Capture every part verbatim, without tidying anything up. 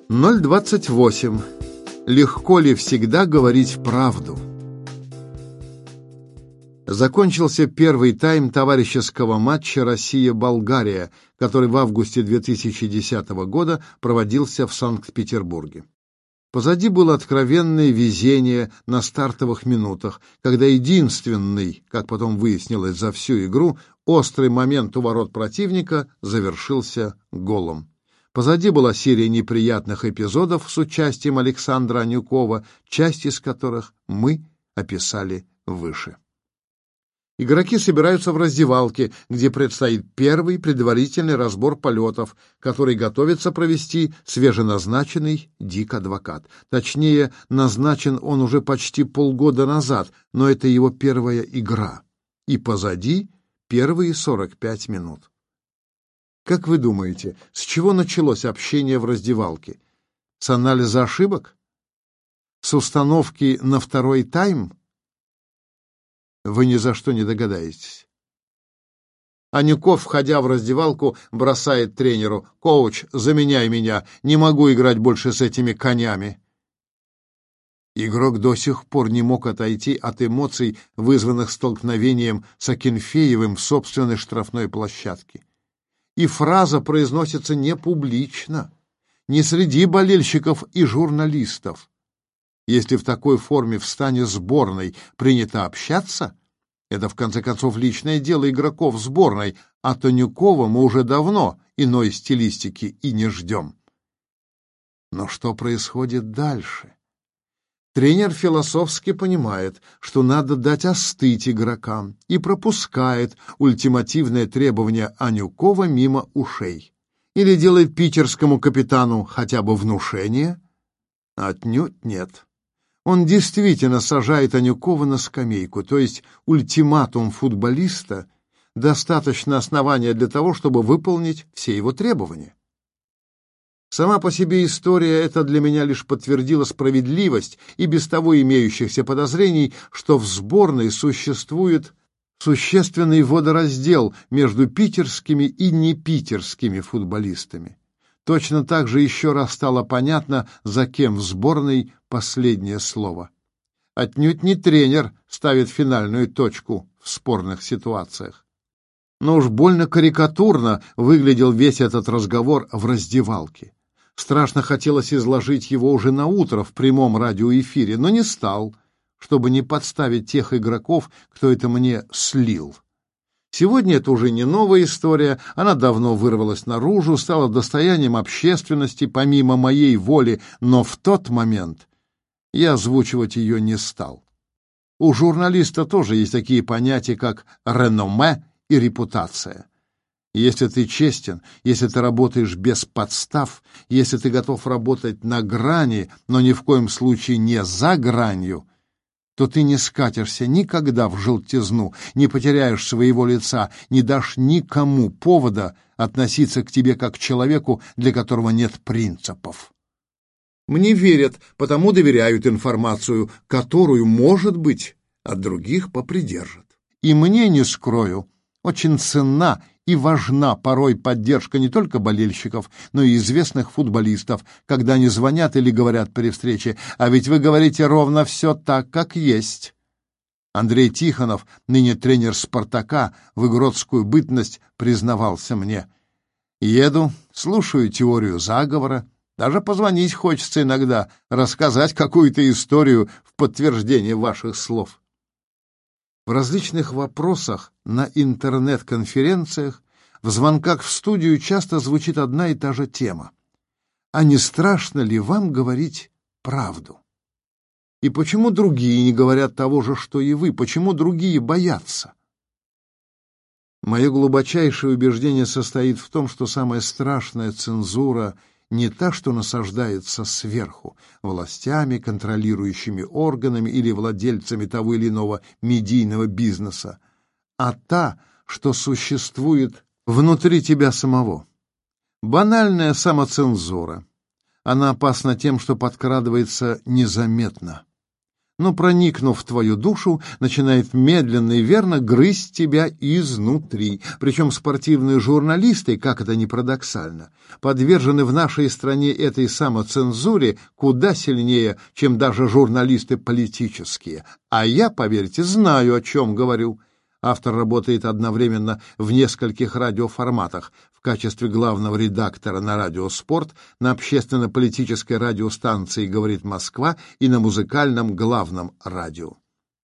ноль двадцать восемь. Легко ли всегда говорить правду? Закончился первый тайм товарищеского матча Россия-Болгария, который в августе две тысячи десятого года проводился в Санкт-Петербурге. Позади было откровенное везение на стартовых минутах, когда единственный, как потом выяснилось за всю игру, острый момент у ворот противника завершился голом. Позади была серия неприятных эпизодов с участием Александра Анюкова, часть из которых мы описали выше. Игроки собираются в раздевалке, где предстоит первый предварительный разбор полетов, который готовится провести свеженазначенный Дик-адвокат. Точнее, назначен он уже почти полгода назад, но это его первая игра. И позади первые сорок пять минут. Как вы думаете, с чего началось общение в раздевалке? С анализа ошибок? С установки на второй тайм? Вы ни за что не догадаетесь. Анюков, входя в раздевалку, бросает тренеру: «Коуч, заменяй меня, не могу играть больше с этими конями». Игрок до сих пор не мог отойти от эмоций, вызванных столкновением с Акинфеевым в собственной штрафной площадке. И фраза произносится не публично, не среди болельщиков и журналистов. Если в такой форме в стане сборной принято общаться, это, в конце концов, личное дело игроков сборной, а Танюкова мы уже давно иной стилистики и не ждем. Но что происходит дальше? Тренер философски понимает, что надо дать остыть игрокам, и пропускает ультимативное требование Анюкова мимо ушей. Или делает питерскому капитану хотя бы внушение? Отнюдь нет. Он действительно сажает Анюкова на скамейку, то есть ультиматум футболиста — достаточно основания для того, чтобы выполнить все его требования. Сама по себе история эта для меня лишь подтвердила справедливость и без того имеющихся подозрений, что в сборной существует существенный водораздел между питерскими и непитерскими футболистами. Точно так же еще раз стало понятно, за кем в сборной последнее слово. Отнюдь не тренер ставит финальную точку в спорных ситуациях. Но уж больно карикатурно выглядел весь этот разговор в раздевалке. Страшно хотелось изложить его уже наутро в прямом радиоэфире, но не стал, чтобы не подставить тех игроков, кто это мне слил. Сегодня это уже не новая история, она давно вырвалась наружу, стала достоянием общественности помимо моей воли, но в тот момент я озвучивать ее не стал. У журналиста тоже есть такие понятия, как реноме и репутация. Если ты честен, если ты работаешь без подстав, если ты готов работать на грани, но ни в коем случае не за гранью, то ты не скатишься никогда в желтизну, не потеряешь своего лица, не дашь никому повода относиться к тебе как к человеку, для которого нет принципов. Мне верят, потому доверяют информацию, которую, может быть, от других попридержат. И мне, не скрою, очень ценна и важна порой поддержка не только болельщиков, но и известных футболистов, когда они звонят или говорят при встрече: «А ведь вы говорите ровно все так, как есть». Андрей Тихонов, ныне тренер «Спартака», в игротскую бытность признавался мне: «Еду, слушаю теорию заговора, даже позвонить хочется иногда, рассказать какую-то историю в подтверждение ваших слов». В различных вопросах на интернет-конференциях, в звонках в студию часто звучит одна и та же тема. А не страшно ли вам говорить правду? И почему другие не говорят того же, что и вы? Почему другие боятся? Мое глубочайшее убеждение состоит в том, что самая страшная цензура не та, что насаждается сверху, властями, контролирующими органами или владельцами того или иного медийного бизнеса, а та, что существует внутри тебя самого. Банальная самоцензура. Она опасна тем, что подкрадывается незаметно. но, проникнув в твою душу, начинает медленно и верно грызть тебя изнутри. Причем спортивные журналисты, как это ни парадоксально, подвержены в нашей стране этой самоцензуре куда сильнее, чем даже журналисты политические. А я, поверьте, знаю, о чем говорю. Автор работает одновременно в нескольких радиоформатах: в качестве главного редактора на радио «Спорт», на общественно-политической радиостанции «Говорит Москва» и на музыкальном главном радио.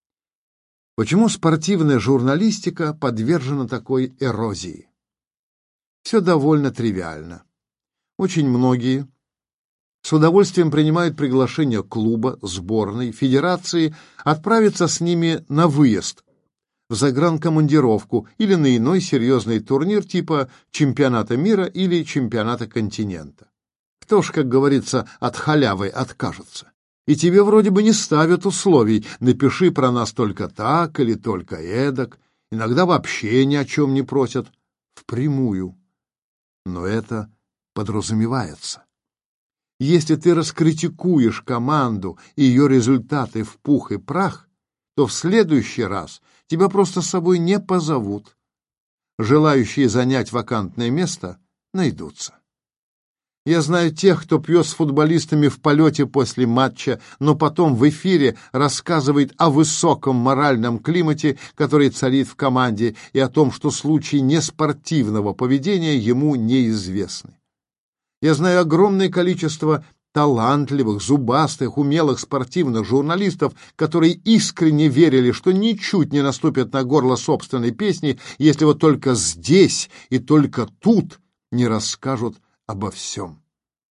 Почему спортивная журналистика подвержена такой эрозии? Все довольно тривиально. Очень многие с удовольствием принимают приглашение клуба, сборной, федерации отправиться с ними на выезд, в загранкомандировку или на иной серьезный турнир типа чемпионата мира или чемпионата континента. Кто ж, как говорится, от халявы откажется? И тебе вроде бы не ставят условий: напиши про нас только так или только эдак, иногда вообще ни о чем не просят, впрямую. Но это подразумевается. Если ты раскритикуешь команду и ее результаты в пух и прах, то в следующий раз тебя просто с собой не позовут. Желающие занять вакантное место найдутся. Я знаю тех, кто пьет с футболистами в полете после матча, но потом в эфире рассказывает о высоком моральном климате, который царит в команде, и о том, что случаи неспортивного поведения ему неизвестны. Я знаю огромное количество талантливых, зубастых, умелых спортивных журналистов, которые искренне верили, что ничуть не наступят на горло собственной песни, если вот только здесь и только тут не расскажут обо всем.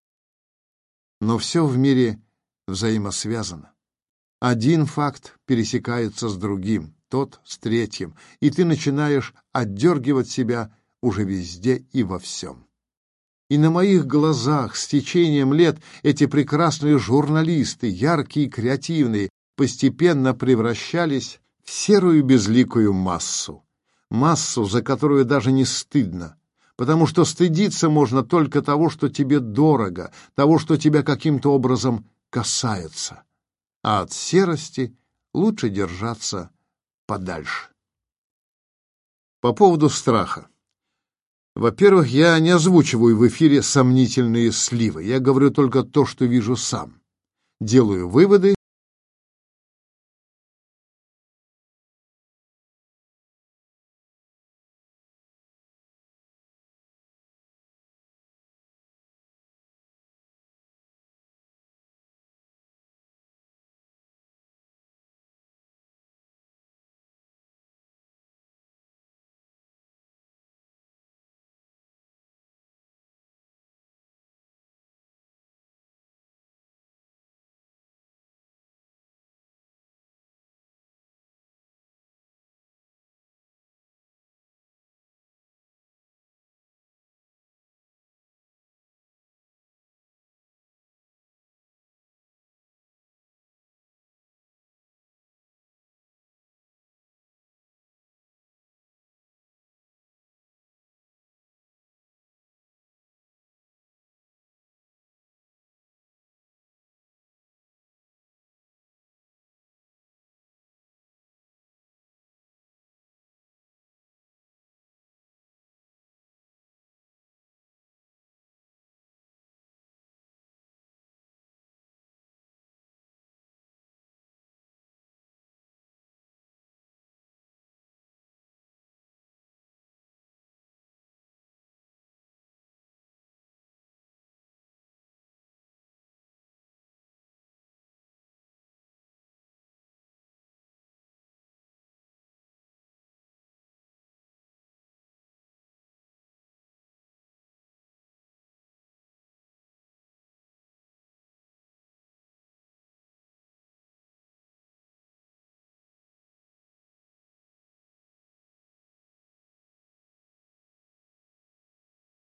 Но все в мире взаимосвязано. Один факт пересекается с другим, тот с третьим, и ты начинаешь отдергивать себя уже везде и во всем. И на моих глазах с течением лет эти прекрасные журналисты, яркие и креативные, постепенно превращались в серую безликую массу. Массу, за которую даже не стыдно, потому что стыдиться можно только того, что тебе дорого, того, что тебя каким-то образом касается. А от серости лучше держаться подальше. По поводу страха. Во-первых, я не озвучиваю в эфире сомнительные сливы. Я говорю только то, что вижу сам. Делаю выводы